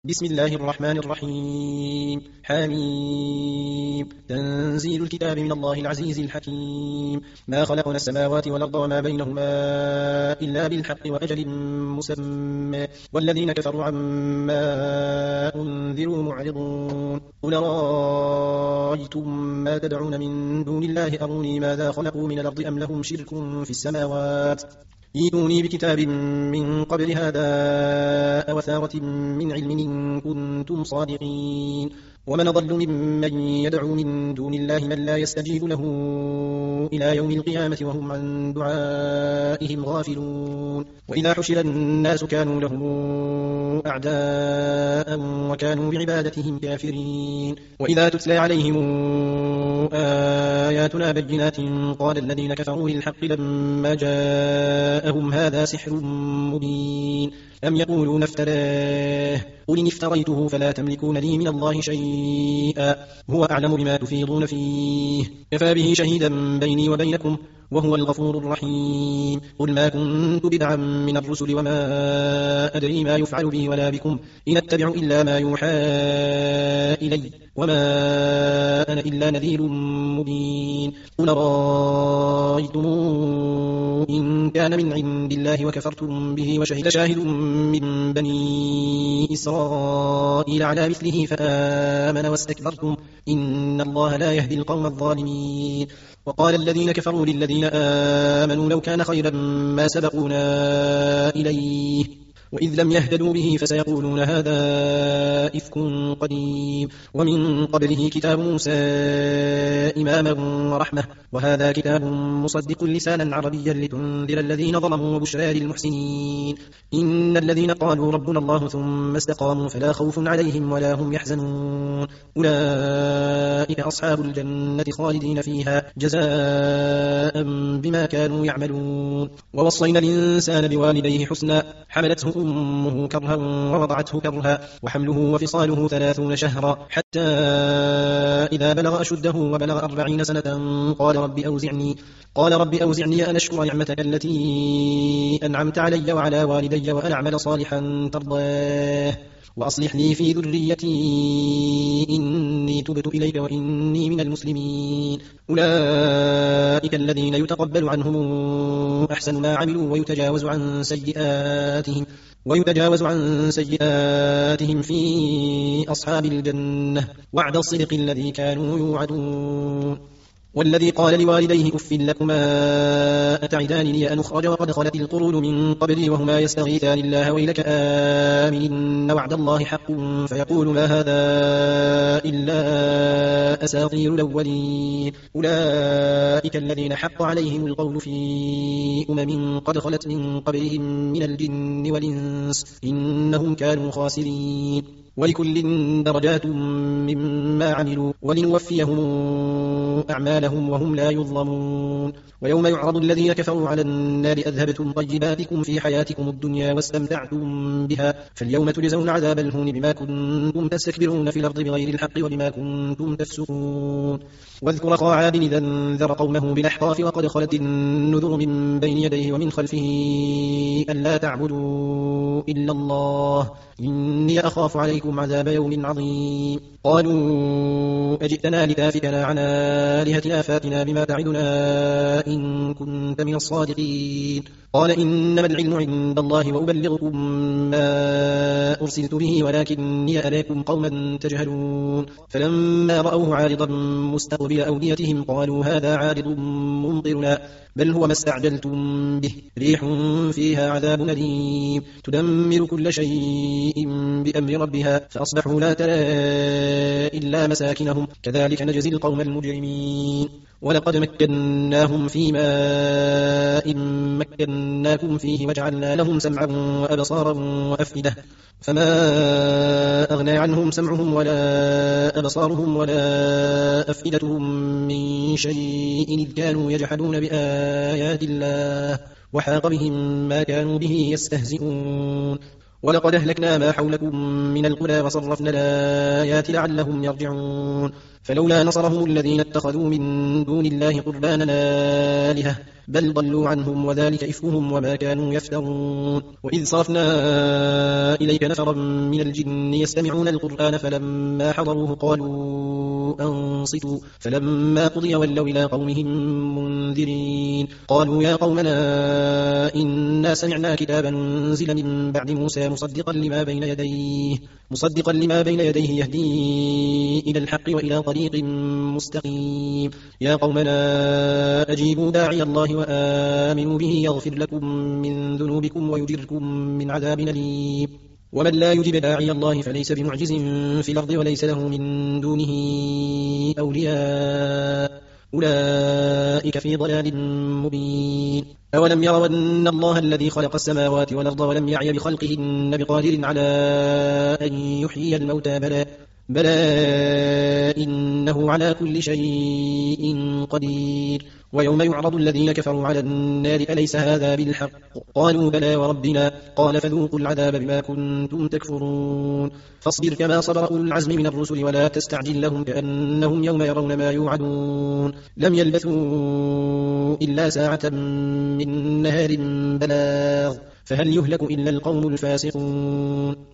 بسم الله الرحمن الرحيم حميم تنزيل الكتاب من الله العزيز الحكيم ما خلقنا السماوات والأرض وما بينهما إلا بالحق وأجل مسمى والذين كفروا عما أنذروا معرضون قل رأيتم ما تدعون من دون الله أروني ماذا خلقوا من الأرض أم لهم شرك في السماوات ائتوني بكتاب من قبل هذا أو أثارة من علم إن كنتم صادقين ومن أضل ممن يدعو من دون الله من لا يستجيب له إلى يوم القيامة وهم عن دعائهم غافلون وإذا حشر الناس كانوا لهم أعداء وكانوا بعبادتهم كافرين وإذا تتلى عليهم آياتنا بينات قال الذين كفروا للحق لما جاءهم هذا سحر مبين أم يقولون افتراه قل إن افتريته فلا تملكون لي من الله شيئا هو أعلم بما تفيضون فيه كفى به شهيدا بيني وبينكم وهو الغفور الرحيم قل ما كنت بدعا من الرسل وما أدري ما يفعل بي ولا بكم إن أتبع إلا ما يوحى إلي وما أنا إلا نذير مبين قل رأيتم إن كان من عند الله وكفرتم به وشهد شاهد من بني إسرائيل على مثله فآمن واستكبرتم إن الله لا يهدي القوم الظالمين وقال الذين كفروا للذين آمنوا لو كان خيرا ما سبقونا إليه وإذ لم يهتدوا به فسيقولون هذا إفك قديم ومن قبله كتاب موسى إماما ورحمة وهذا كتاب مصدق لسانا عربيا لتنذر الذين ظلموا وبشرى للمحسنين إن الذين قالوا ربنا الله ثم استقاموا فلا خوف عليهم ولا هم يحزنون أولئك أصحاب الجنة خالدين فيها جزاء بما كانوا يعملون ووصينا الإنسان بوالديه حسنا حملته أمه كرها ووضعته كرها وحمله وفصاله 30 شهرا حتى إذا بلغ أشده وبلغ 40 سنة قال رب أوزعني أن أشكر نعمتك التي أنعمت علي وعلى والدي وأن أعمل صالحا ترضاه وأصلح لي في ذريتي إني تبت إليك وإني من المسلمين أولئك الذين يتقبل عنهم أحسن ما عملوا ويتجاوز عن سيئاتهم في أصحاب الجنة وعد الصدق الذي كانوا يوعدون والذي قال لوالديه أف لكما أتعدانني أن أخرج وقد خلت القرون من قبلي وهما يستغيثان الله ويلك آمن إن وعد الله حق فيقول ما هذا إلا أساطير الأولين أولئك الذين حق عليهم القول في قد خلت من قبلهم من الجن والإنس إنهم كانوا خاسرين ولكل درجات مما عملوا ولنوفيهم أعمالهم وهم لا يظلمون ويوم يعرض الذين كفروا على النار أذهبتم طيباتكم في حياتكم الدنيا واستمتعتم بها فاليوم تجزون عذاب الهون بما كنتم تستكبرون في الأرض بغير الحق وبما كنتم تفسقون واذكر أخا عاد إذا انذر قومه بالأحقاف وقد خلت النذر من بين يديه ومن خلفه ألا تعبدوا إلا الله إني أخاف عليكم عذاب يوم عظيم قالوا أجئتنا لتافكنا عن آلهتنا فاتنا بما تعدنا إن كنت من الصادقين قال إنما العلم عند الله وأبلغكم ما أرسلت به ولكني أراكم قوما تجهلون فلما رأوه عارضا مستقبل أوديتهم قالوا هذا عارض ممطرنا بل هو ما استعجلتم به ريح فيها عذاب أليم تدمر كل شيء بأمر ربها فأصبحوا لا ترى إلا مساكنهم كذلك نجزي القوم المجرمين ولقد مكناهم في ماء مكناكم فيه وجعلنا لهم سمعا وأبصارا وأفئدة فما أغنى عنهم سمعهم ولا أبصارهم ولا أفئدتهم من شيء إذ كانوا يجحدون بآيات الله وحاق بهم ما كانوا به يستهزئون ولقد أهلكنا ما حولكم من القرى وصرفنا الآيات لعلهم يرجعون فلولا نصرهم الذين اتخذوا من دون الله قربانا آلهة بل ضلوا عنهم وذلك إفكهم وما كانوا يفترون وإذ صرفنا إليك نفرا من الجن يستمعون القرآن فلما حضروه قالوا أنصتوا فلما قضي ولوا إلى قومهم منذرين قالوا يا قومنا إنا سمعنا كتابا أنزل من بعد موسى مصدقا لما بين يديه يهدي إلى الحق وإلى طريق مستقيم يا قومنا أجيبوا داعي الله وآمنوا به يغفر لكم من ذنوبكم ويجركم من عذاب أليم ومن لا يجب داعي الله فليس بمعجز في الأرض وليس له من دونه أولياء أولئك في ضلال مبين أولم يروا أن الله الذي خلق السماوات والأرض ولم يعي بخلقهن بقادر على أن يحيي الموتى بلى إنه على كل شيء قدير ويوم يعرض الذين كفروا على النار أليس هذا بالحق قالوا بلى وربنا قال فذوقوا العذاب بما كنتم تكفرون فاصبر كما صبر أولو العزم من الرسل ولا تستعجل لهم كأنهم يوم يرون ما يوعدون لم يلبثوا إلا ساعة من نهار بلاغ فهل يهلك إلا القوم الفاسقون